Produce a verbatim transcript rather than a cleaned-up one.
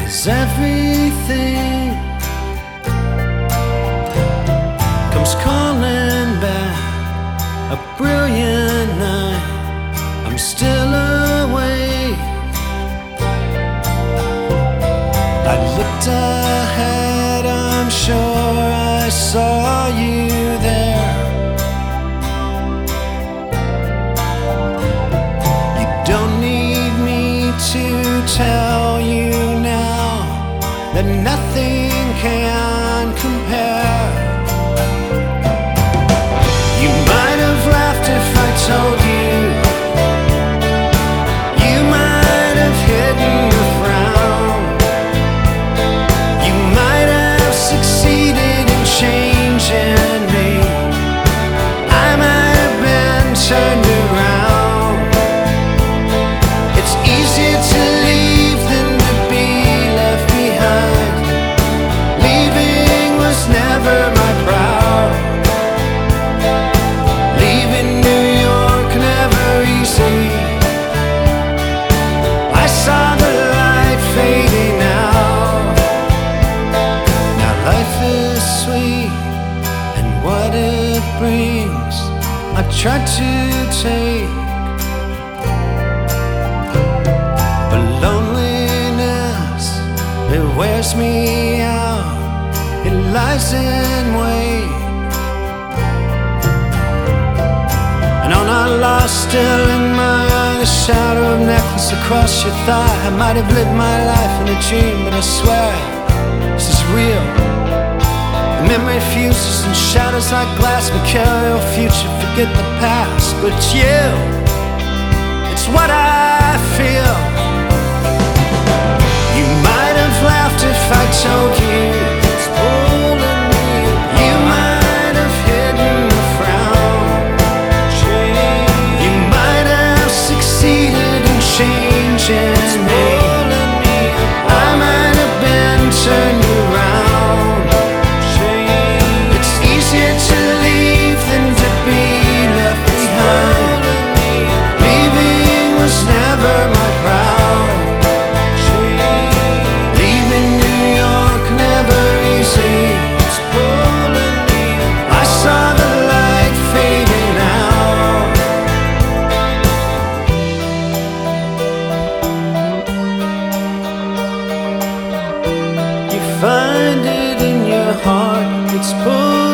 'Cause everything comes calling back. A brilliant night, I'm still awake. I looked ahead, I'm sure I saw you there. You don't need me to tell you now that nothing can compare. You might have laughed if I told you. You might have hidden a frown. You might have succeeded in changing me. I might have been turned around. It's easier to leave than to be left behind. Leaving was never my proud. Leaving New York never easy. I saw the light fading out. Now life is sweet, and what it brings I try to take. But loneliness, it wears me out. It lies in wait. And on our lost, still in my eye, the shadow of necklace across your thigh. I might have lived my life in a dream, but I swear this is real. The memory fuses and shatters like glass. We carry our future, forget the past. But it's you, it's what I feel. You might have laughed if I told you it's pulling me. You might have hidden a frown. You might have succeeded in changing me. I might have been turned around. It's easier to leave than to be left behind. Leaving was never my proud. Leaving New York never easy. I saw the light fading out. You find it in your heart, it's pulling